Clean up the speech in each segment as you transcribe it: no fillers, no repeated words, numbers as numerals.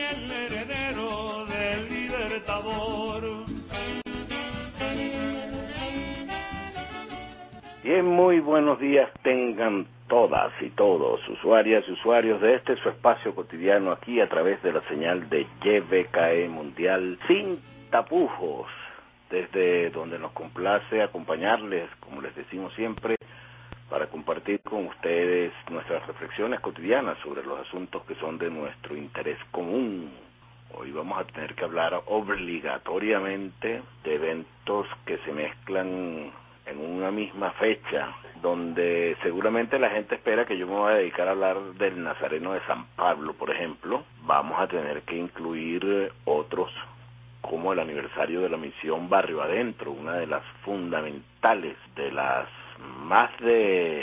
el heredero del Libertador. Bien, muy buenos días tengan todas y todos, usuarias y usuarios de este su espacio cotidiano aquí a través de la señal de YBKE Mundial, sin tapujos, desde donde nos complace acompañarles, como les decimos siempre, para compartir con ustedes nuestras reflexiones cotidianas sobre los asuntos que son de nuestro interés común. Hoy vamos a tener que hablar obligatoriamente de eventos que se mezclan en una misma fecha, donde seguramente la gente espera que yo me voy a dedicar a hablar del Nazareno de San Pablo, por ejemplo. Vamos a tener que incluir otros, como el aniversario de la misión Barrio Adentro, una de las fundamentales de las más de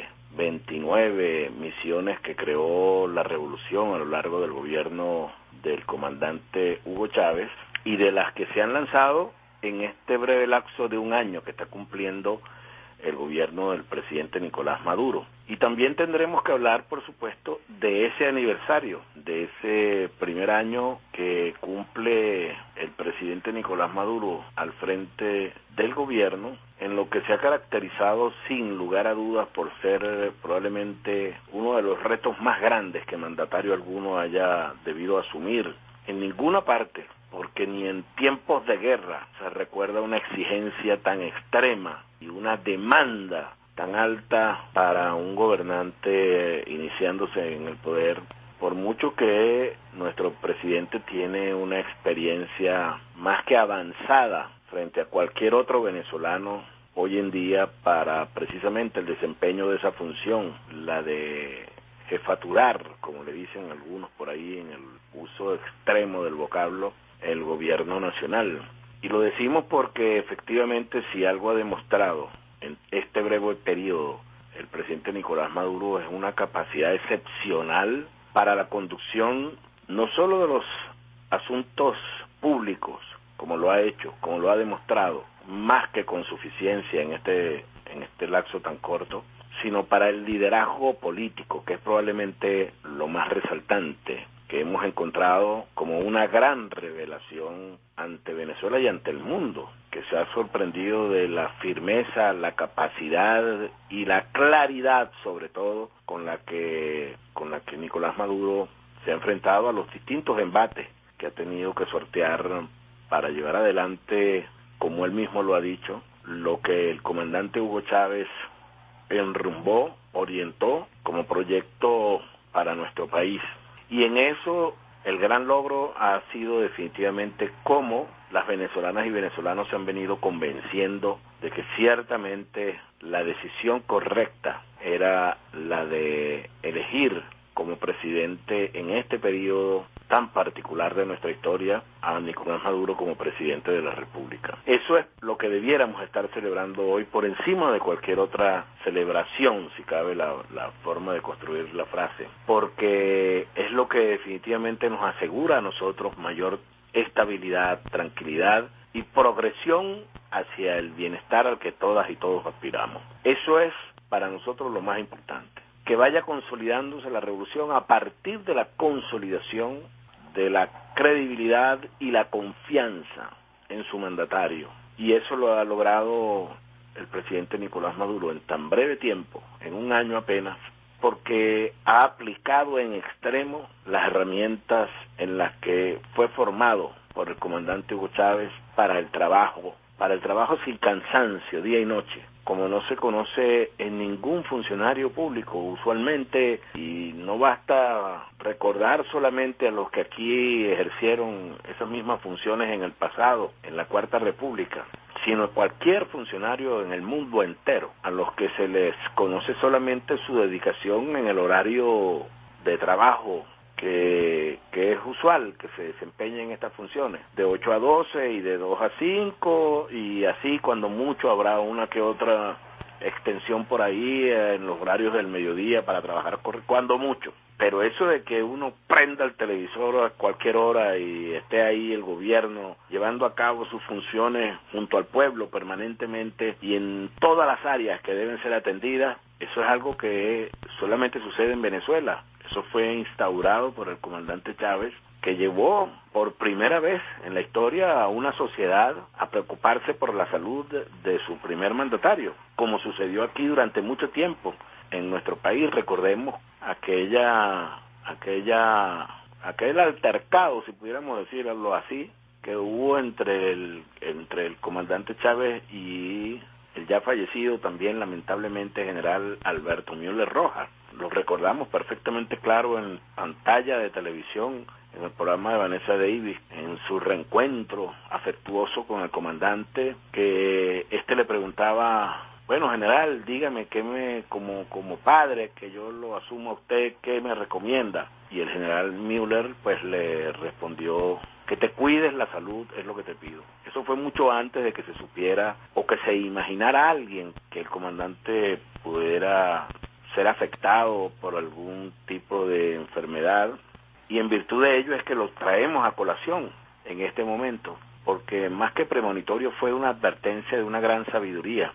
29 misiones que creó la revolución a lo largo del gobierno del comandante Hugo Chávez, y de las que se han lanzado en este breve lapso de un año que está cumpliendo el gobierno del presidente Nicolás Maduro. Y también tendremos que hablar, por supuesto, de ese aniversario, de ese primer año que cumple el presidente Nicolás Maduro al frente del gobierno, en lo que se ha caracterizado sin lugar a dudas por ser probablemente uno de los retos más grandes que mandatario alguno haya debido asumir en ninguna parte, porque ni en tiempos de guerra se recuerda una exigencia tan extrema y una demanda tan alta para un gobernante iniciándose en el poder, por mucho que nuestro presidente tiene una experiencia más que avanzada frente a cualquier otro venezolano hoy en día para precisamente el desempeño de esa función, la de jefaturar, como le dicen algunos por ahí en el uso extremo del vocablo, el gobierno nacional. Y lo decimos porque efectivamente si algo ha demostrado en este breve periodo el presidente Nicolás Maduro es una capacidad excepcional para la conducción no solo de los asuntos públicos, como lo ha hecho, como lo ha demostrado, más que con suficiencia en este lapso tan corto, sino para el liderazgo político, que es probablemente lo más resaltante que hemos encontrado como una gran revelación ante Venezuela y ante el mundo, que se ha sorprendido de la firmeza, la capacidad y la claridad, sobre todo, con la que Nicolás Maduro se ha enfrentado a los distintos embates que ha tenido que sortear para llevar adelante, como él mismo lo ha dicho, lo que el comandante Hugo Chávez enrumbó, orientó como proyecto para nuestro país. Y en eso el gran logro ha sido definitivamente cómo las venezolanas y venezolanos se han venido convenciendo de que ciertamente la decisión correcta era la de elegir como presidente en este periodo tan particular de nuestra historia a Nicolás Maduro como presidente de la República. Eso es lo que debiéramos estar celebrando hoy por encima de cualquier otra celebración, si cabe la forma de construir la frase, porque es lo que definitivamente nos asegura a nosotros mayor estabilidad, tranquilidad y progresión hacia el bienestar al que todas y todos aspiramos. Eso es para nosotros lo más importante, que vaya consolidándose la revolución a partir de la consolidación de la credibilidad y la confianza en su mandatario. Y eso lo ha logrado el presidente Nicolás Maduro en tan breve tiempo, en un año apenas, porque ha aplicado en extremo las herramientas en las que fue formado por el comandante Hugo Chávez para el trabajo sin cansancio, día y noche, como no se conoce en ningún funcionario público usualmente, y no basta recordar solamente a los que aquí ejercieron esas mismas funciones en el pasado, en la Cuarta República, sino cualquier funcionario en el mundo entero, a los que se les conoce solamente su dedicación en el horario de trabajo que es usual que se desempeñe en estas funciones, de 8 a 12 y de 2 a 5, y así cuando mucho habrá una que otra extensión por ahí en los horarios del mediodía para trabajar cuando mucho. Pero eso de que uno prenda el televisor a cualquier hora y esté ahí el gobierno llevando a cabo sus funciones junto al pueblo permanentemente y en todas las áreas que deben ser atendidas, eso es algo que solamente sucede en Venezuela. Eso fue instaurado por el comandante Chávez, que llevó por primera vez en la historia a una sociedad a preocuparse por la salud de su primer mandatario, como sucedió aquí durante mucho tiempo en nuestro país. Recordemos aquel altercado, si pudiéramos decirlo así, que hubo entre el comandante Chávez y el ya fallecido también lamentablemente general Alberto Müller Rojas. Lo recordamos perfectamente claro en pantalla de televisión, en el programa de Vanessa Davis, en su reencuentro afectuoso con el comandante, que le preguntaba: bueno, general, dígame, como padre, que yo lo asumo a usted, ¿qué me recomienda? Y el general Müller pues le respondió: que te cuides la salud es lo que te pido. Eso fue mucho antes de que se supiera o que se imaginara alguien que el comandante pudiera ser afectado por algún tipo de enfermedad, y en virtud de ello es que lo traemos a colación en este momento, porque más que premonitorio fue una advertencia de una gran sabiduría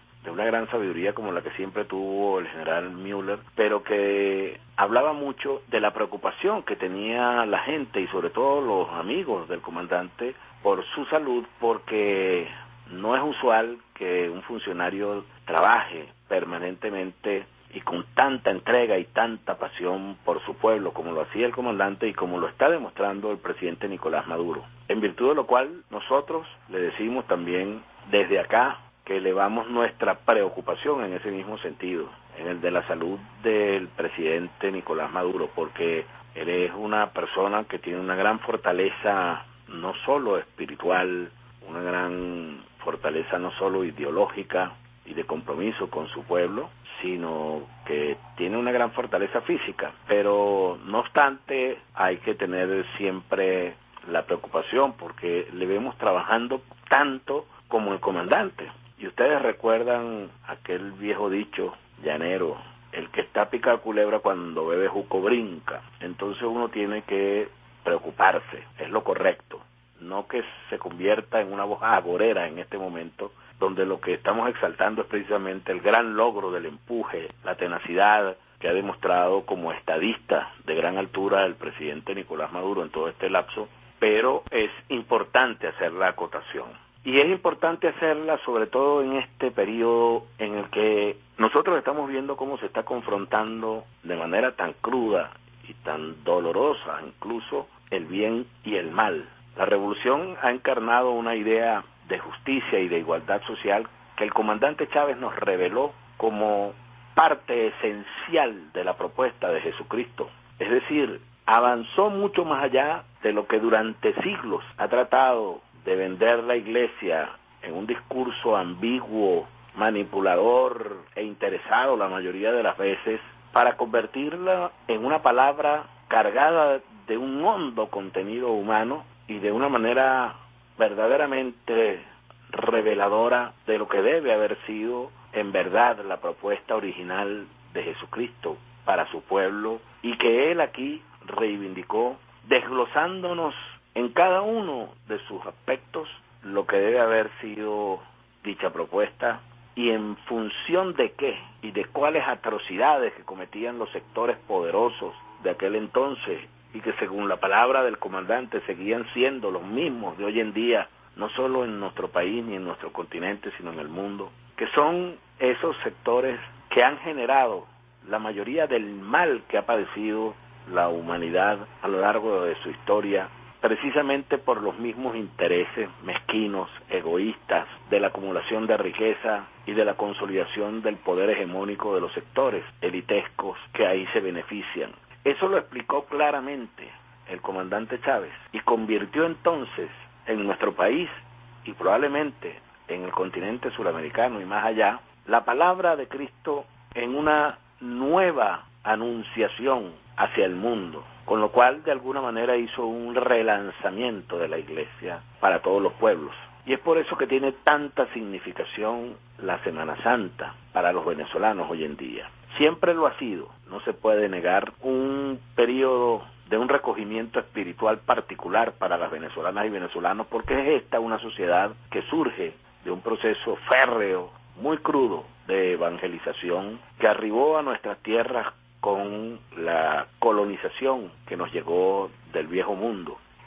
como la que siempre tuvo el general Müller, pero que hablaba mucho de la preocupación que tenía la gente y sobre todo los amigos del comandante por su salud, porque no es usual que un funcionario trabaje permanentemente y con tanta entrega y tanta pasión por su pueblo como lo hacía el comandante y como lo está demostrando el presidente Nicolás Maduro. En virtud de lo cual nosotros le decimos también desde acá que elevamos nuestra preocupación en ese mismo sentido, en el de la salud del presidente Nicolás Maduro, porque él es una persona que tiene una gran fortaleza no solo espiritual, una gran fortaleza no solo ideológica y de compromiso con su pueblo, sino que tiene una gran fortaleza física, pero no obstante hay que tener siempre la preocupación porque le vemos trabajando tanto como el comandante. Y ustedes recuerdan aquel viejo dicho llanero: el que está pica culebra cuando bebe juco brinca. Entonces uno tiene que preocuparse, es lo correcto, no que se convierta en una voz agorera en este momento, donde lo que estamos exaltando es precisamente el gran logro del empuje, la tenacidad que ha demostrado como estadista de gran altura el presidente Nicolás Maduro en todo este lapso, pero es importante hacer la acotación. Y es importante hacerla sobre todo en este periodo en el que nosotros estamos viendo cómo se está confrontando de manera tan cruda y tan dolorosa incluso el bien y el mal. La revolución ha encarnado una idea de justicia y de igualdad social que el comandante Chávez nos reveló como parte esencial de la propuesta de Jesucristo. Es decir, avanzó mucho más allá de lo que durante siglos ha tratado de vender la Iglesia en un discurso ambiguo, manipulador e interesado la mayoría de las veces, para convertirla en una palabra cargada de un hondo contenido humano y de una manera verdaderamente reveladora de lo que debe haber sido en verdad la propuesta original de Jesucristo para su pueblo, y que él aquí reivindicó, desglosándonos en cada uno de sus aspectos lo que debe haber sido dicha propuesta y en función de qué y de cuáles atrocidades que cometían los sectores poderosos de aquel entonces y que según la palabra del comandante seguían siendo los mismos de hoy en día, no solo en nuestro país ni en nuestro continente, sino en el mundo, que son esos sectores que han generado la mayoría del mal que ha padecido la humanidad a lo largo de su historia, precisamente por los mismos intereses mezquinos, egoístas, de la acumulación de riqueza y de la consolidación del poder hegemónico de los sectores elitescos que ahí se benefician. Eso lo explicó claramente el comandante Chávez y convirtió entonces en nuestro país y probablemente en el continente suramericano y más allá, la palabra de Cristo en una nueva anunciación hacia el mundo, con lo cual de alguna manera hizo un relanzamiento de la Iglesia para todos los pueblos. Y es por eso que tiene tanta significación la Semana Santa para los venezolanos hoy en día. Siempre lo ha sido, no se puede negar, un periodo de un recogimiento espiritual particular para las venezolanas y venezolanos, porque es esta una sociedad que surge de un proceso férreo, muy crudo, de evangelización, que arribó a nuestras tierras con la colonización que nos llegó del viejo mundo.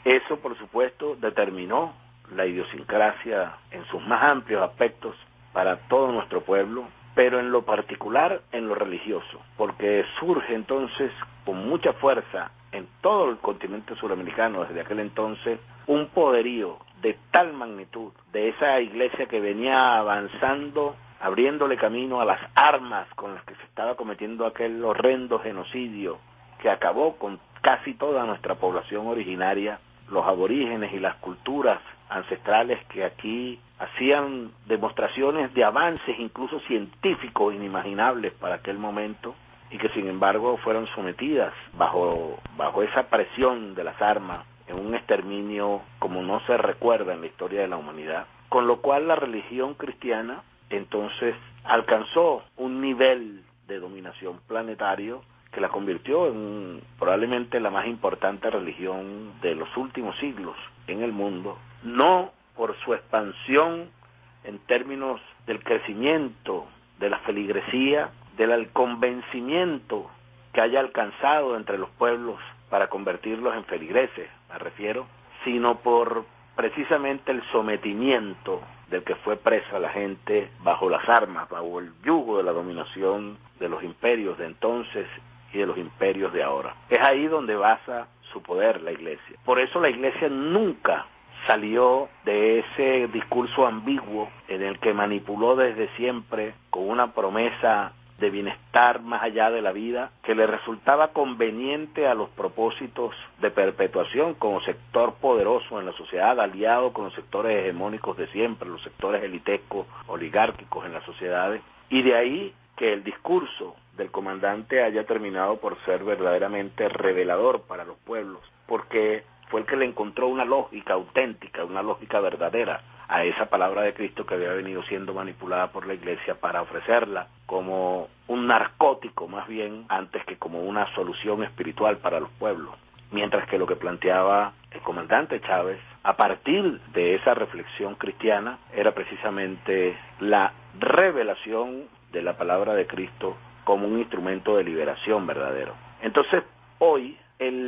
Eso, por supuesto, determinó la idiosincrasia en sus más amplios aspectos para todo nuestro pueblo, pero en lo particular en lo religioso, porque surge entonces con mucha fuerza en todo el continente suramericano desde aquel entonces un poderío de tal magnitud de esa iglesia que venía avanzando, abriéndole camino a las armas con las que se estaba cometiendo aquel horrendo genocidio que acabó con casi toda nuestra población originaria, los aborígenes y las culturas ancestrales que aquí hacían demostraciones de avances incluso científicos inimaginables para aquel momento y que sin embargo fueron sometidas bajo esa presión de las armas en un exterminio como no se recuerda en la historia de la humanidad, con lo cual la religión cristiana entonces alcanzó un nivel de dominación planetario que la convirtió en probablemente la más importante religión de los últimos siglos en el mundo, no por su expansión en términos del crecimiento, de la feligresía, del convencimiento que haya alcanzado entre los pueblos para convertirlos en feligreses, me refiero, sino por precisamente el sometimiento del que fue presa la gente bajo las armas, bajo el yugo de la dominación de los imperios de entonces y de los imperios de ahora. Es ahí donde basa su poder la Iglesia. Por eso la Iglesia nunca salió de ese discurso ambiguo en el que manipuló desde siempre con una promesa de bienestar más allá de la vida, que le resultaba conveniente a los propósitos de perpetuación como sector poderoso en la sociedad, aliado con los sectores hegemónicos de siempre, los sectores elitescos, oligárquicos en las sociedades, y de ahí que el discurso del comandante haya terminado por ser verdaderamente revelador para los pueblos, porque fue el que le encontró una lógica auténtica, una lógica verdadera a esa palabra de Cristo que había venido siendo manipulada por la Iglesia para ofrecerla como un narcótico más bien antes que como una solución espiritual para los pueblos. Mientras que lo que planteaba el comandante Chávez, a partir de esa reflexión cristiana, era precisamente la revelación de la palabra de Cristo como un instrumento de liberación verdadero. Entonces, hoy,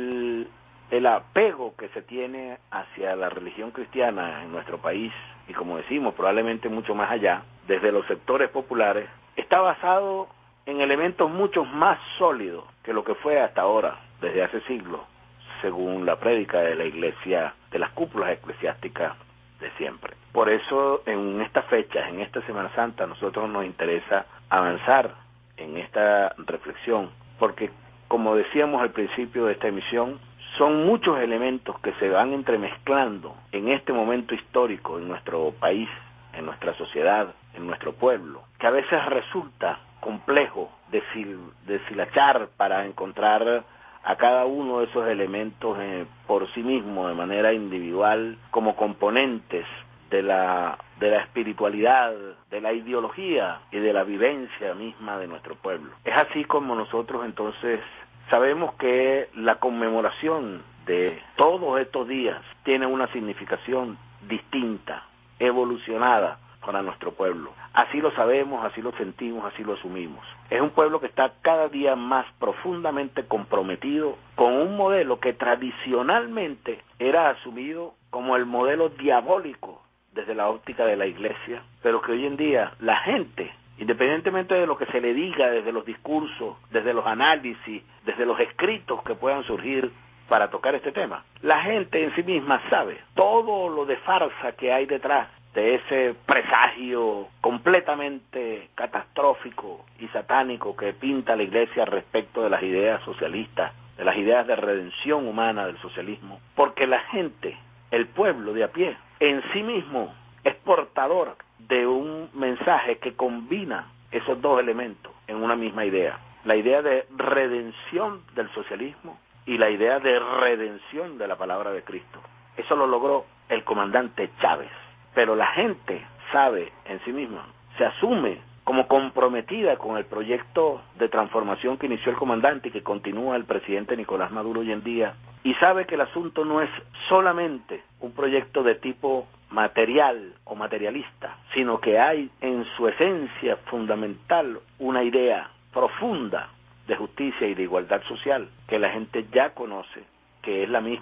el apego que se tiene hacia la religión cristiana en nuestro país, y como decimos, probablemente mucho más allá, desde los sectores populares, está basado en elementos mucho más sólidos que lo que fue hasta ahora, desde hace siglos, según la prédica de la Iglesia, de las cúpulas eclesiásticas de siempre. Por eso, en estas fechas, en esta Semana Santa, a nosotros nos interesa avanzar en esta reflexión, porque, como decíamos al principio de esta emisión, son muchos elementos que se van entremezclando en este momento histórico en nuestro país, en nuestra sociedad, en nuestro pueblo, que a veces resulta complejo deshilachar para encontrar a cada uno de esos elementos por sí mismo, de manera individual, como componentes de la espiritualidad, de la ideología y de la vivencia misma de nuestro pueblo. Es así como nosotros entonces sabemos que la conmemoración de todos estos días tiene una significación distinta, evolucionada para nuestro pueblo. Así lo sabemos, así lo sentimos, así lo asumimos. Es un pueblo que está cada día más profundamente comprometido con un modelo que tradicionalmente era asumido como el modelo diabólico desde la óptica de la Iglesia, pero que hoy en día la gente, independientemente de lo que se le diga desde los discursos, desde los análisis, desde los escritos que puedan surgir para tocar este tema, la gente en sí misma sabe todo lo de farsa que hay detrás de ese presagio completamente catastrófico y satánico que pinta la Iglesia respecto de las ideas socialistas, de las ideas de redención humana del socialismo, porque la gente, el pueblo de a pie, en sí mismo es portador de un mensaje que combina esos dos elementos en una misma idea. La idea de redención del socialismo y la idea de redención de la palabra de Cristo. Eso lo logró el comandante Chávez. Pero la gente sabe en sí misma, se asume como comprometida con el proyecto de transformación que inició el comandante y que continúa el presidente Nicolás Maduro hoy en día, y sabe que el asunto no es solamente un proyecto de tipo material o materialista, sino que hay en su esencia fundamental una idea profunda de justicia y de igualdad social que la gente ya conoce, que es la misma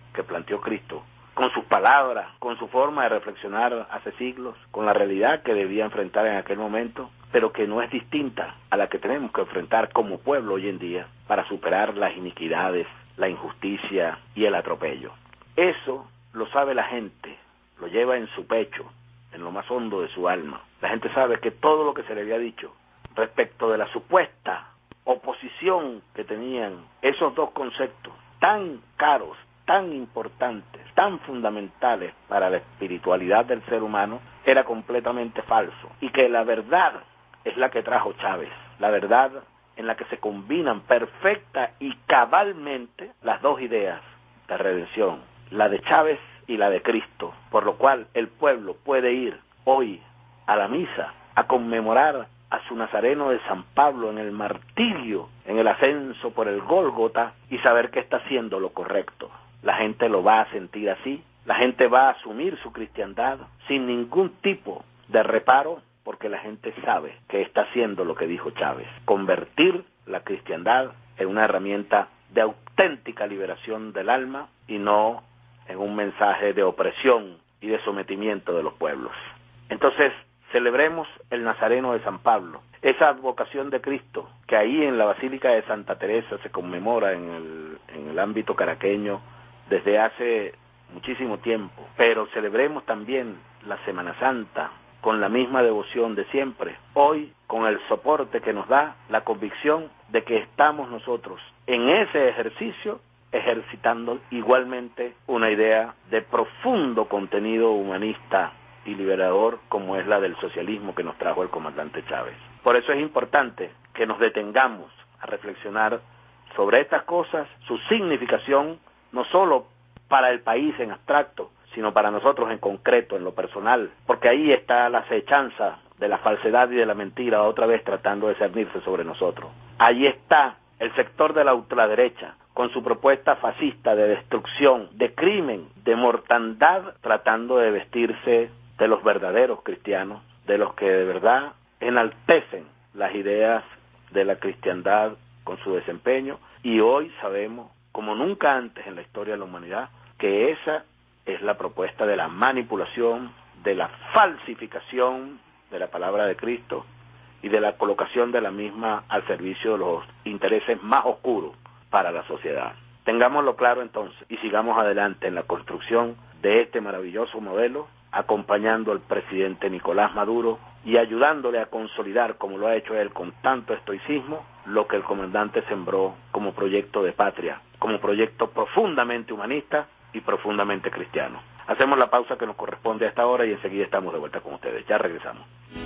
que planteó Cristo, con sus palabras, con su forma de reflexionar hace siglos, con la realidad que debía enfrentar en aquel momento, pero que no es distinta a la que tenemos que enfrentar como pueblo hoy en día para superar las iniquidades, la injusticia y el atropello. Eso lo sabe la gente, lo lleva en su pecho, en lo más hondo de su alma. La gente sabe que todo lo que se le había dicho respecto de la supuesta oposición que tenían esos dos conceptos tan caros, tan importantes, tan fundamentales para la espiritualidad del ser humano, era completamente falso, y que la verdad es la que trajo Chávez, la verdad en la que se combinan perfecta y cabalmente las dos ideas de redención, la de Chávez y la de Cristo, por lo cual el pueblo puede ir hoy a la misa a conmemorar a su Nazareno de San Pablo en el martirio, en el ascenso por el Gólgota, y saber que está haciendo lo correcto. La gente lo va a sentir así, la gente va a asumir su cristiandad sin ningún tipo de reparo, porque la gente sabe que está haciendo lo que dijo Chávez, convertir la cristiandad en una herramienta de auténtica liberación del alma y no en un mensaje de opresión y de sometimiento de los pueblos. Entonces, celebremos el Nazareno de San Pablo, esa advocación de Cristo que ahí en la Basílica de Santa Teresa se conmemora en el ámbito caraqueño desde hace muchísimo tiempo, pero celebremos también la Semana Santa con la misma devoción de siempre, hoy con el soporte que nos da la convicción de que estamos nosotros en ese ejercicio ejercitando igualmente una idea de profundo contenido humanista y liberador como es la del socialismo que nos trajo el comandante Chávez. Por eso es importante que nos detengamos a reflexionar sobre estas cosas, su significación, no solo para el país en abstracto, sino para nosotros en concreto, en lo personal, porque ahí está la acechanza de la falsedad y de la mentira otra vez tratando de cernirse sobre nosotros. Ahí está el sector de la ultraderecha, con su propuesta fascista de destrucción, de crimen, de mortandad, tratando de vestirse de los verdaderos cristianos, de los que de verdad enaltecen las ideas de la cristiandad con su desempeño, y hoy sabemos, como nunca antes en la historia de la humanidad, que esa es la propuesta de la manipulación, de la falsificación de la palabra de Cristo y de la colocación de la misma al servicio de los intereses más oscuros para la sociedad. Tengámoslo claro entonces y sigamos adelante en la construcción de este maravilloso modelo, acompañando al presidente Nicolás Maduro y ayudándole a consolidar, como lo ha hecho él con tanto estoicismo, lo que el comandante sembró como proyecto de patria, como proyecto profundamente humanista y profundamente cristiano. Hacemos la pausa que nos corresponde a esta hora y enseguida estamos de vuelta con ustedes. Ya regresamos.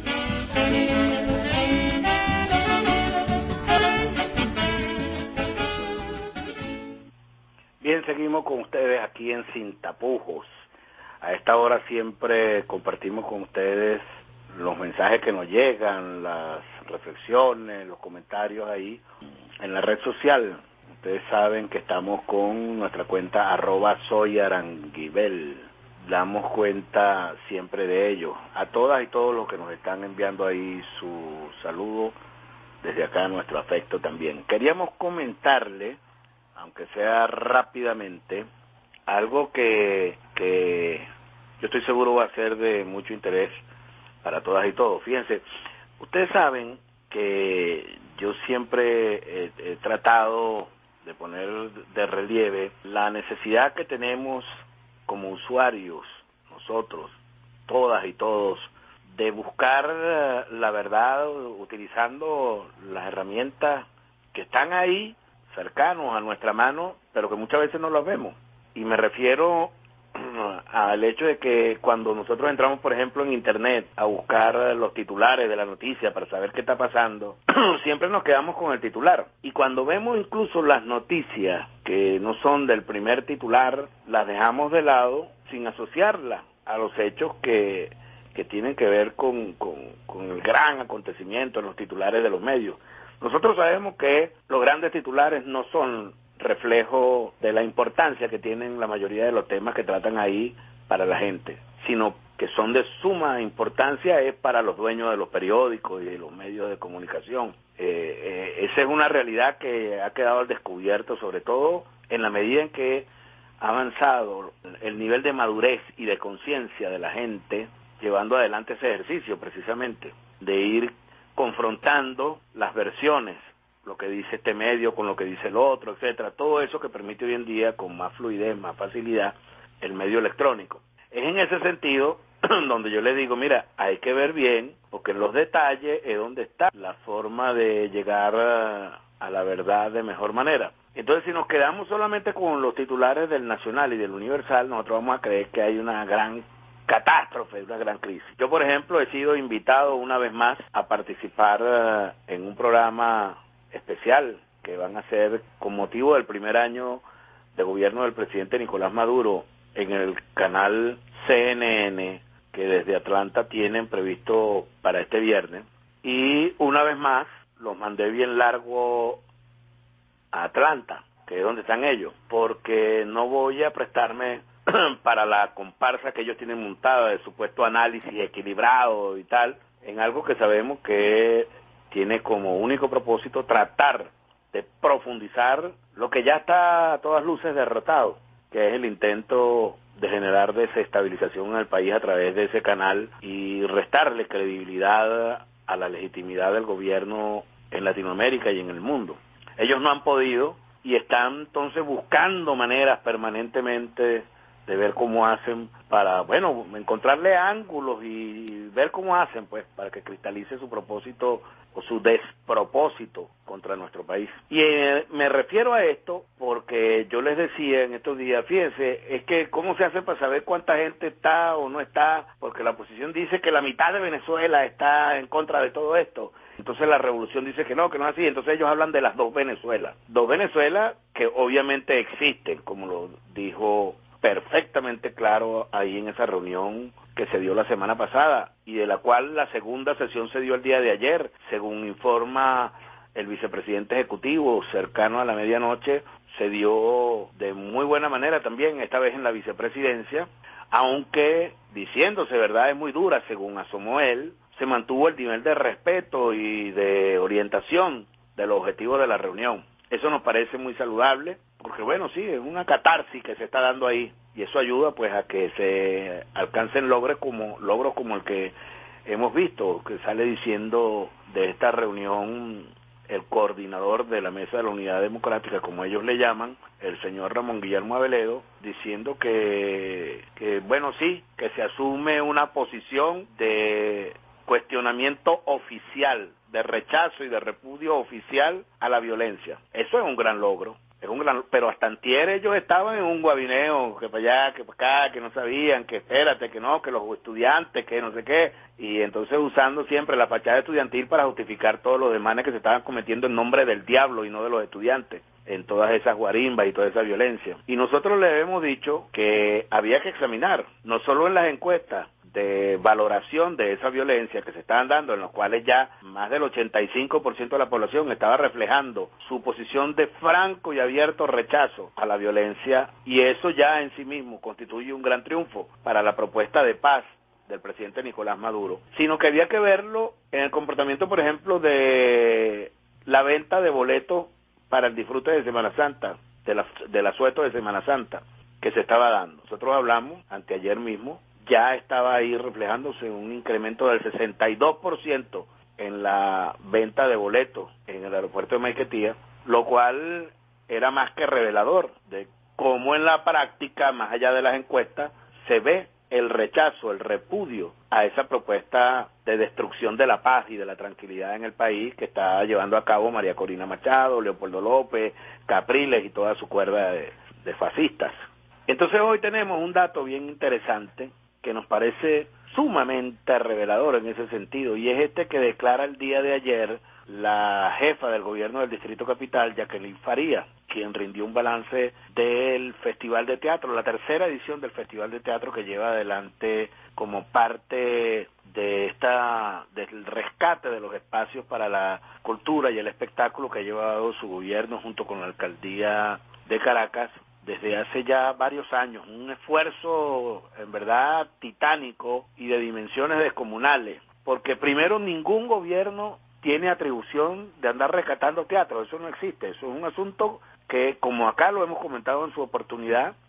Bien, seguimos con ustedes aquí en Sin Tapujos. A esta hora siempre compartimos con ustedes los mensajes que nos llegan, las reflexiones, los comentarios ahí en la red social. Ustedes saben que estamos con nuestra cuenta @soyaranguibel. Damos cuenta siempre de ello. A todas y todos los que nos están enviando ahí su saludo, desde acá nuestro afecto también. Queríamos comentarle, aunque sea rápidamente, algo que yo estoy seguro va a ser de mucho interés para todas y todos. Fíjense, ustedes saben que yo siempre he tratado de poner de relieve la necesidad que tenemos como usuarios, nosotros, todas y todos, de buscar la verdad utilizando las herramientas que están ahí, cercanos a nuestra mano, pero que muchas veces no las vemos. Y me refiero al hecho de que cuando nosotros entramos, por ejemplo, en Internet a buscar los titulares de la noticia para saber qué está pasando, siempre nos quedamos con el titular. Y cuando vemos incluso las noticias que no son del primer titular, las dejamos de lado sin asociarlas a los hechos que tienen que ver con el gran acontecimiento en los titulares de los medios. Nosotros sabemos que los grandes titulares no son reflejo de la importancia que tienen la mayoría de los temas que tratan ahí para la gente, sino que son de suma importancia es para los dueños de los periódicos y de los medios de comunicación. Esa es una realidad que ha quedado al descubierto, sobre todo en la medida en que ha avanzado el nivel de madurez y de conciencia de la gente llevando adelante ese ejercicio precisamente, de ir confrontando las versiones, lo que dice este medio con lo que dice el otro, etcétera, todo eso que permite hoy en día con más fluidez, más facilidad, el medio electrónico. Es en ese sentido donde yo le digo, mira, hay que ver bien, porque en los detalles es donde está la forma de llegar a la verdad de mejor manera. Entonces, si nos quedamos solamente con los titulares del Nacional y del Universal, nosotros vamos a creer que hay una gran catástrofe, una gran crisis. Yo, por ejemplo, he sido invitado una vez más a participar en un programa especial que van a hacer con motivo del primer año de gobierno del presidente Nicolás Maduro en el canal CNN, que desde Atlanta tienen previsto para este viernes. Y una vez más los mandé bien largo a Atlanta, que es donde están ellos, porque no voy a prestarme para la comparsa que ellos tienen montada de supuesto análisis equilibrado y tal, en algo que sabemos que tiene como único propósito tratar de profundizar lo que ya está a todas luces derrotado, que es el intento de generar desestabilización en el país a través de ese canal y restarle credibilidad a la legitimidad del gobierno en Latinoamérica y en el mundo. Ellos no han podido y están entonces buscando maneras permanentemente de ver cómo hacen para, bueno, encontrarle ángulos y ver cómo hacen, pues, para que cristalice su propósito o su despropósito contra nuestro país. Y me refiero a esto porque yo les decía en estos días, fíjense, es que cómo se hace para saber cuánta gente está o no está, porque la oposición dice que la mitad de Venezuela está en contra de todo esto. Entonces la revolución dice que no es así. Entonces ellos hablan de las dos Venezuelas que obviamente existen, como lo dijo perfectamente claro ahí en esa reunión que se dio la semana pasada y de la cual la segunda sesión se dio el día de ayer, según informa el vicepresidente ejecutivo, cercano a la medianoche, se dio de muy buena manera también, esta vez en la vicepresidencia, aunque diciéndose verdades muy duras, según asomó él, se mantuvo el nivel de respeto y de orientación de los objetivos de la reunión. Eso nos parece muy saludable, porque bueno, sí, es una catarsis que se está dando ahí, y eso ayuda pues a que se alcancen logros como el que hemos visto, que sale diciendo de esta reunión el coordinador de la Mesa de la Unidad Democrática, como ellos le llaman, el señor Ramón Guillermo Aveledo, diciendo que bueno, sí, que se asume una posición de cuestionamiento oficial, de rechazo y de repudio oficial a la violencia. Eso es un gran logro, pero hasta antier ellos estaban en un guabineo, que para allá, que para acá, que no sabían, que espérate, que no, que los estudiantes, que no sé qué, y entonces usando siempre la fachada estudiantil para justificar todos los desmanes que se estaban cometiendo en nombre del diablo y no de los estudiantes, en todas esas guarimbas y toda esa violencia. Y nosotros les hemos dicho que había que examinar, no solo en las encuestas de valoración de esa violencia que se estaban dando, en los cuales ya más del 85% de la población estaba reflejando su posición de franco y abierto rechazo a la violencia, y eso ya en sí mismo constituye un gran triunfo para la propuesta de paz del presidente Nicolás Maduro, sino que había que verlo en el comportamiento, por ejemplo, de la venta de boletos para el disfrute de Semana Santa, del asueto de Semana Santa, que se estaba dando. Nosotros hablamos, anteayer mismo, ya estaba ahí reflejándose un incremento del 62% en la venta de boletos en el aeropuerto de Maiquetía, lo cual era más que revelador de cómo en la práctica, más allá de las encuestas, se ve el rechazo, el repudio a esa propuesta de destrucción de la paz y de la tranquilidad en el país que está llevando a cabo María Corina Machado, Leopoldo López, Capriles y toda su cuerda de fascistas. Entonces hoy tenemos un dato bien interesante que nos parece sumamente revelador en ese sentido, y es este que declara el día de ayer la jefa del gobierno del Distrito Capital, Jacqueline Faría, quien rindió un balance del Festival de Teatro, la tercera edición del Festival de Teatro que lleva adelante como parte del rescate de los espacios para la cultura y el espectáculo que ha llevado su gobierno junto con la alcaldía de Caracas desde hace ya varios años, un esfuerzo en verdad titánico y de dimensiones descomunales, porque primero ningún gobierno tiene atribución de andar rescatando teatro, eso no existe, eso es un asunto que, como acá lo hemos comentado en su oportunidad,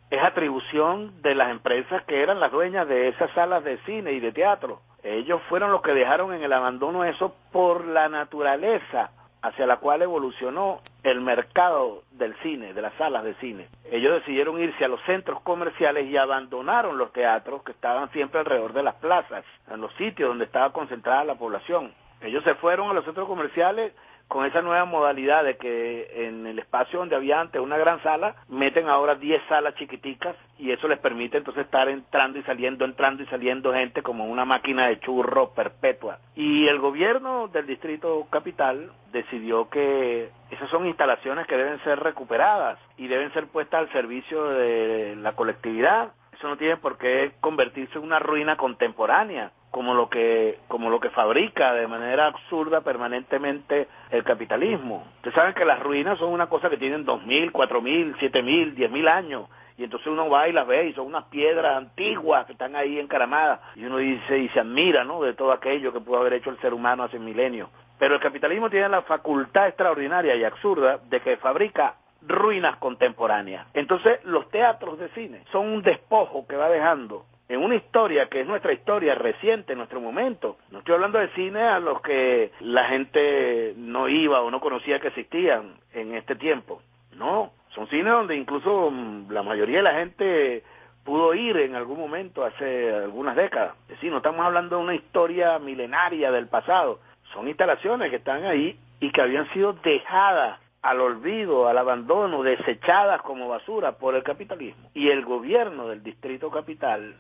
es atribución de las empresas que eran las dueñas de esas salas de cine y de teatro. Ellos fueron los que dejaron en el abandono eso por la naturaleza hacia la cual evolucionó el mercado del cine, de las salas de cine. Ellos decidieron irse a los centros comerciales y abandonaron los teatros que estaban siempre alrededor de las plazas, en los sitios donde estaba concentrada la población. Ellos se fueron a los centros comerciales con esa nueva modalidad de que en el espacio donde había antes una gran sala, meten ahora 10 salas chiquiticas y eso les permite entonces estar entrando y saliendo gente como una máquina de churro perpetua. Y el gobierno del Distrito Capital decidió que esas son instalaciones que deben ser recuperadas y deben ser puestas al servicio de la colectividad. Eso no tiene por qué convertirse en una ruina contemporánea, como lo que fabrica de manera absurda permanentemente el capitalismo. Ustedes saben que las ruinas son una cosa que tienen 2.000, 4.000, 7.000, 10.000 años, y entonces uno va y las ve y son unas piedras antiguas que están ahí encaramadas, y uno dice y se admira, ¿no?, de todo aquello que pudo haber hecho el ser humano hace milenios. Pero el capitalismo tiene la facultad extraordinaria y absurda de que fabrica ruinas contemporáneas. Entonces los teatros de cine son un despojo que va dejando en una historia que es nuestra historia reciente, nuestro momento. No estoy hablando de cine a los que la gente no iba o no conocía que existían en este tiempo. No, son cines donde incluso la mayoría de la gente pudo ir en algún momento hace algunas décadas. Es decir, no estamos hablando de una historia milenaria del pasado. Son instalaciones que están ahí y que habían sido dejadas al olvido, al abandono, desechadas como basura por el capitalismo. Y el gobierno del Distrito Capital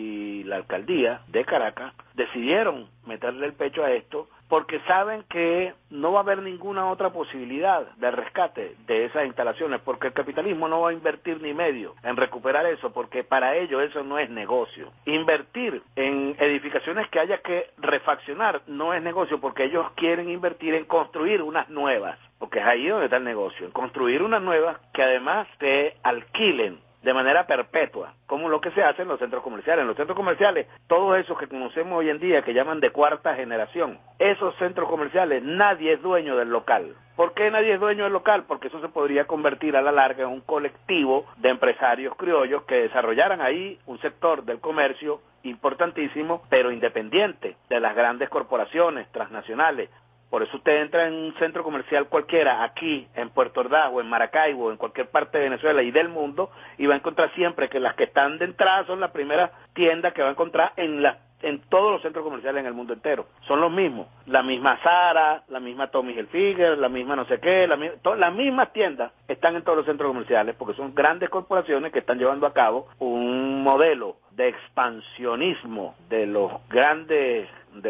y la alcaldía de Caracas decidieron meterle el pecho a esto porque saben que no va a haber ninguna otra posibilidad de rescate de esas instalaciones, porque el capitalismo no va a invertir ni medio en recuperar eso, porque para ellos eso no es negocio. Invertir en edificaciones que haya que refaccionar no es negocio, porque ellos quieren invertir en construir unas nuevas, porque es ahí donde está el negocio, en construir unas nuevas que además se alquilen de manera perpetua, como lo que se hace en los centros comerciales. En los centros comerciales, todos esos que conocemos hoy en día, que llaman de cuarta generación, esos centros comerciales, nadie es dueño del local. ¿Por qué nadie es dueño del local? Porque eso se podría convertir a la larga en un colectivo de empresarios criollos que desarrollaran ahí un sector del comercio importantísimo, pero independiente de las grandes corporaciones transnacionales. Por eso usted entra en un centro comercial cualquiera, aquí, en Puerto Ordaz, o en Maracaibo, en cualquier parte de Venezuela y del mundo, y va a encontrar siempre que las que están de entrada son las primeras tiendas que va a encontrar en todos los centros comerciales en el mundo entero. Son los mismos. La misma Zara, la misma Tommy Hilfiger, la misma no sé qué, las mismas tiendas están en todos los centros comerciales, porque son grandes corporaciones que están llevando a cabo un modelo de expansionismo de los grandes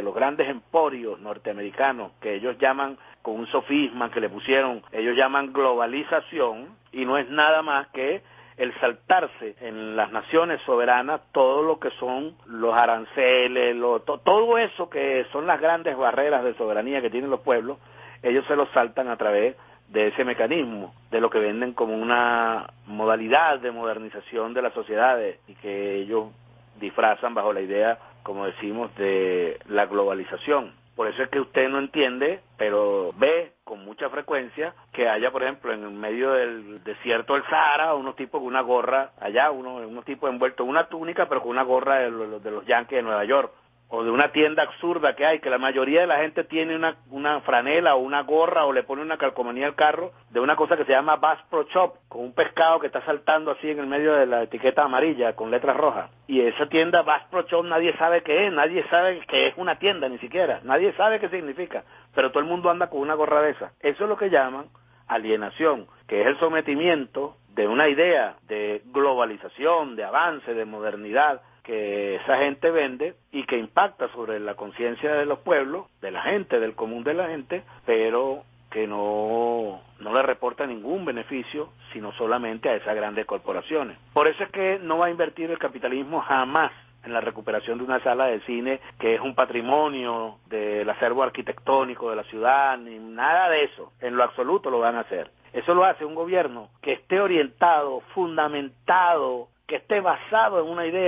emporios norteamericanos, que ellos llaman, con un sofisma que le pusieron, ellos llaman globalización, y no es nada más que el saltarse en las naciones soberanas todo lo que son los aranceles, todo eso que son las grandes barreras de soberanía que tienen los pueblos, ellos se los saltan a través de ese mecanismo, de lo que venden como una modalidad de modernización de las sociedades y que ellos disfrazan bajo la idea, como decimos, de la globalización. Por eso es que usted no entiende, pero ve con mucha frecuencia que haya, por ejemplo, en el medio del desierto del Sahara, unos tipos con una gorra, allá unos tipos envueltos en una túnica, pero con una gorra de los Yankees de Nueva York, o de una tienda absurda que hay, que la mayoría de la gente tiene una franela o una gorra o le pone una calcomanía al carro de una cosa que se llama Bass Pro Shop, con un pescado que está saltando así en el medio de la etiqueta amarilla con letras rojas. Y esa tienda Bass Pro Shop nadie sabe qué es, nadie sabe que es una tienda ni siquiera, nadie sabe qué significa, pero todo el mundo anda con una gorra de esa. Eso es lo que llaman alienación, que es el sometimiento de una idea de globalización, de avance, de modernidad, que esa gente vende y que impacta sobre la conciencia de los pueblos, de la gente, del común de la gente, pero que no le reporta ningún beneficio, sino solamente a esas grandes corporaciones. Por eso es que no va a invertir el capitalismo jamás en la recuperación de una sala de cine que es un patrimonio del acervo arquitectónico de la ciudad, ni nada de eso, en lo absoluto lo van a hacer. Eso lo hace un gobierno que esté orientado, fundamentado, que esté basado en una idea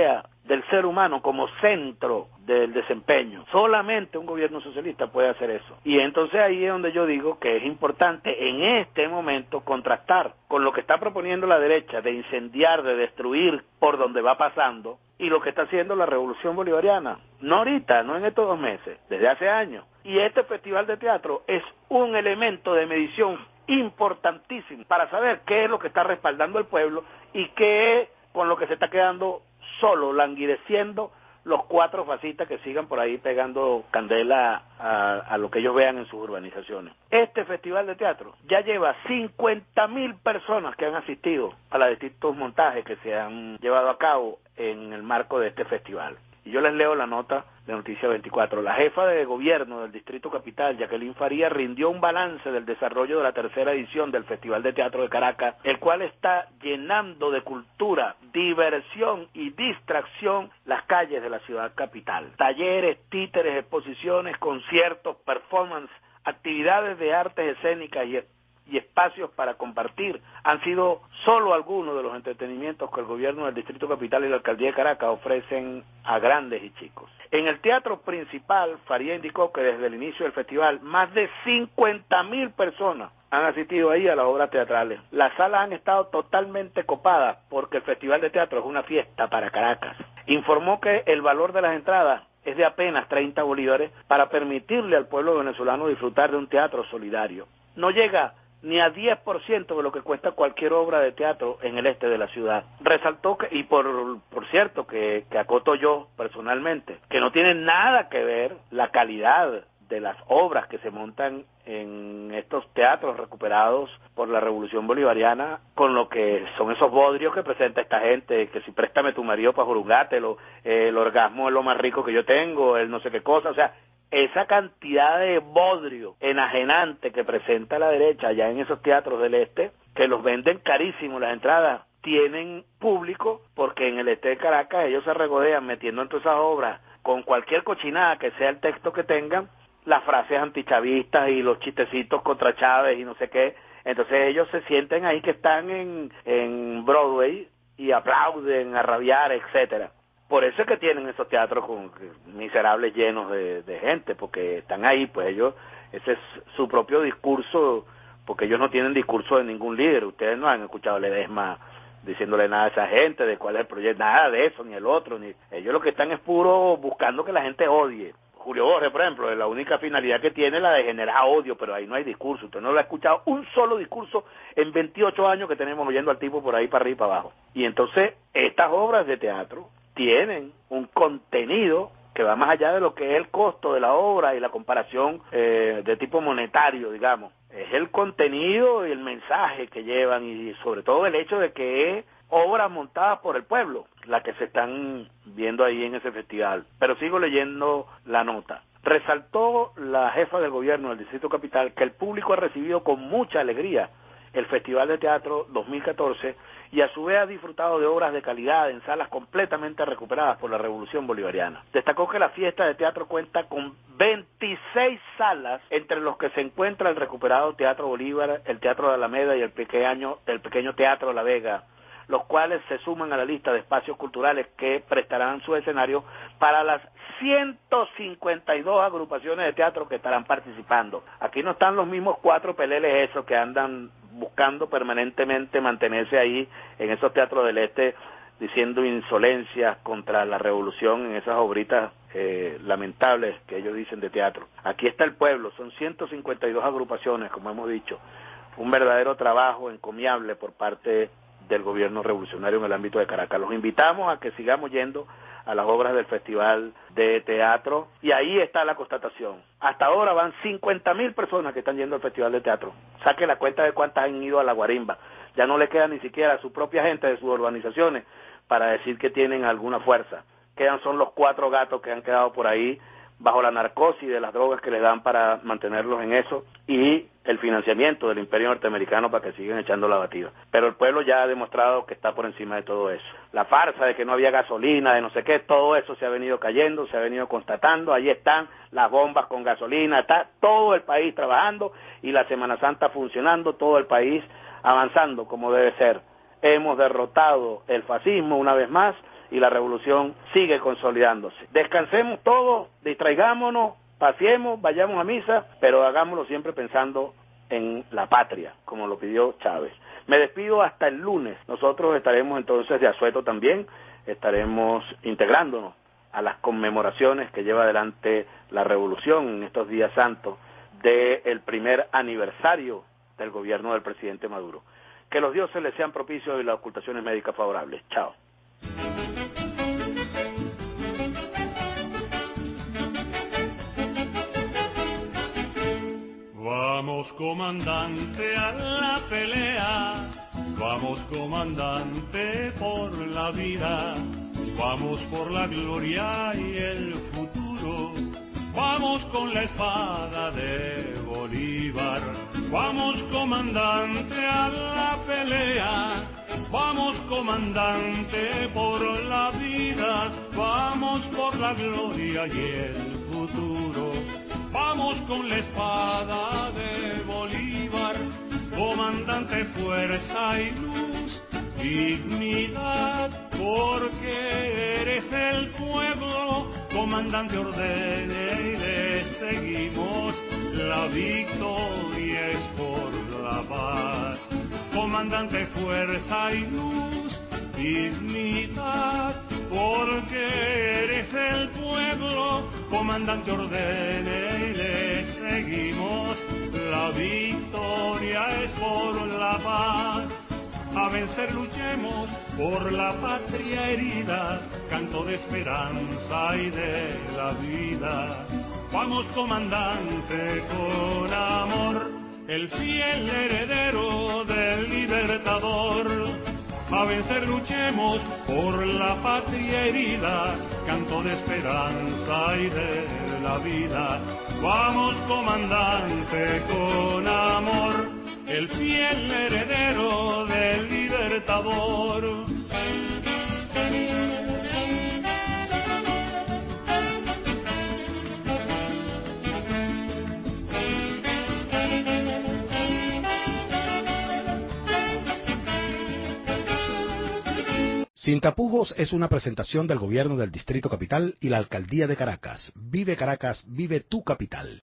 del ser humano como centro del desempeño. Solamente un gobierno socialista puede hacer eso. Y entonces ahí es donde yo digo que es importante en este momento contrastar con lo que está proponiendo la derecha de incendiar, de destruir por donde va pasando, y lo que está haciendo la revolución bolivariana. No ahorita, no en estos 2 meses, desde hace años. Y este festival de teatro es un elemento de medición importantísimo para saber qué es lo que está respaldando el pueblo y qué es con lo que se está quedando solo, languideciendo los 4 fascistas que sigan por ahí pegando candela a lo que ellos vean en sus urbanizaciones. Este festival de teatro ya lleva 50.000 personas que han asistido a los distintos montajes que se han llevado a cabo en el marco de este festival. Y yo les leo la nota de Noticia 24. La jefa de gobierno del Distrito Capital, Jacqueline Farías, rindió un balance del desarrollo de la 3ª edición del Festival de Teatro de Caracas, el cual está llenando de cultura, diversión y distracción las calles de la ciudad capital. Talleres, títeres, exposiciones, conciertos, performance, actividades de artes escénicas y espacios para compartir han sido solo algunos de los entretenimientos que el gobierno del Distrito Capital y la Alcaldía de Caracas ofrecen a grandes y chicos. En el teatro principal, Faría indicó que desde el inicio del festival más de 50.000 personas han asistido ahí a las obras teatrales. Las salas han estado totalmente copadas porque el Festival de Teatro es una fiesta para Caracas. Informó que el valor de las entradas es de apenas 30 bolívares para permitirle al pueblo venezolano disfrutar de un teatro solidario. No llega ni a 10% de lo que cuesta cualquier obra de teatro en el este de la ciudad. Resaltó que, y por cierto, que acoto yo personalmente, que no tiene nada que ver la calidad de las obras que se montan en estos teatros recuperados por la Revolución Bolivariana con lo que son esos bodrios que presenta esta gente, que si préstame tu marido para jurungátelo, el orgasmo es lo más rico que yo tengo, el no sé qué cosa, o sea, esa cantidad de bodrio enajenante que presenta la derecha allá en esos teatros del este, que los venden carísimo las entradas, tienen público porque en el este de Caracas ellos se regodean metiendo en todas esas obras con cualquier cochinada que sea el texto que tengan, las frases antichavistas y los chistecitos contra Chávez y no sé qué. Entonces ellos se sienten ahí que están en Broadway y aplauden a rabiar, etcétera. Por eso es que tienen esos teatros con miserables llenos de gente, porque están ahí, pues ellos, ese es su propio discurso, porque ellos no tienen discurso de ningún líder. Ustedes no han escuchado a Ledesma diciéndole nada a esa gente, de cuál es el proyecto, nada de eso, ni el otro, ni ellos lo que están es puro buscando que la gente odie. Julio Borges, por ejemplo, la única finalidad que tiene es la de generar odio, pero ahí no hay discurso. Usted no lo ha escuchado un solo discurso en 28 años que tenemos oyendo al tipo por ahí para arriba y para abajo. Y entonces, estas obras de teatro tienen un contenido que va más allá de lo que es el costo de la obra y la comparación de tipo monetario, digamos. Es el contenido y el mensaje que llevan y sobre todo el hecho de que es obras montadas por el pueblo, las que se están viendo ahí en ese festival. Pero sigo leyendo la nota. Resaltó la jefa del gobierno del Distrito Capital que el público ha recibido con mucha alegría el Festival de Teatro 2014 y a su vez ha disfrutado de obras de calidad en salas completamente recuperadas por la Revolución Bolivariana. Destacó que la fiesta de teatro cuenta con 26 salas, entre los que se encuentra el recuperado Teatro Bolívar, el Teatro de Alameda y el pequeño Teatro La Vega, los cuales se suman a la lista de espacios culturales que prestarán su escenario para las 152 agrupaciones de teatro que estarán participando. Aquí no están los mismos 4 peleles esos que andan buscando permanentemente mantenerse ahí en esos teatros del este diciendo insolencias contra la revolución en esas obritas lamentables que ellos dicen de teatro. Aquí está el pueblo, son 152 agrupaciones, como hemos dicho, un verdadero trabajo encomiable por parte del gobierno revolucionario en el ámbito de Caracas. Los invitamos a que sigamos yendo a las obras del Festival de Teatro y ahí está la constatación. Hasta ahora van 50.000 personas que están yendo al Festival de Teatro. Saque la cuenta de cuántas han ido a la guarimba. Ya no le queda ni siquiera a su propia gente de sus urbanizaciones para decir que tienen alguna fuerza. Quedan son los 4 gatos que han quedado por ahí bajo la narcosis de las drogas que les dan para mantenerlos en eso y el financiamiento del imperio norteamericano para que sigan echando la batida. Pero el pueblo ya ha demostrado que está por encima de todo eso. La farsa de que no había gasolina, de no sé qué, todo eso se ha venido cayendo, se ha venido constatando. Ahí están las bombas con gasolina, está todo el país trabajando y la Semana Santa funcionando, todo el país avanzando como debe ser. Hemos derrotado el fascismo una vez más y la revolución sigue consolidándose. Descansemos todos, distraigámonos, paseemos, vayamos a misa, pero hagámoslo siempre pensando en la patria, como lo pidió Chávez. Me despido hasta el lunes. Nosotros estaremos entonces de asueto también, estaremos integrándonos a las conmemoraciones que lleva adelante la revolución en estos días santos del primer aniversario del gobierno del presidente Maduro. Que los dioses les sean propicios y las ocultaciones médicas favorables. Chao. Vamos, comandante, a la pelea. Vamos, comandante, por la vida. Vamos por la gloria y el futuro. Vamos con la espada de Bolívar. Vamos, comandante, a la pelea. Vamos, comandante, por la vida. Vamos por la gloria y el futuro. Vamos con la espada de Bolívar. Comandante, fuerza y luz, dignidad, porque eres el pueblo. Comandante, ordene y le seguimos, la victoria es por la paz. Comandante, fuerza y luz, dignidad, porque eres el pueblo. Comandante, ordene y le seguimos, la victoria es por la paz. A vencer luchemos por la patria herida, canto de esperanza y de la vida. Vamos, comandante, con amor, el fiel heredero del libertador. A vencer luchemos por la patria herida, canto de esperanza y de la vida. Vamos, comandante, con amor, el fiel heredero del libertador. Sin tapujos es una presentación del gobierno del Distrito Capital y la Alcaldía de Caracas. Vive Caracas, vive tu capital.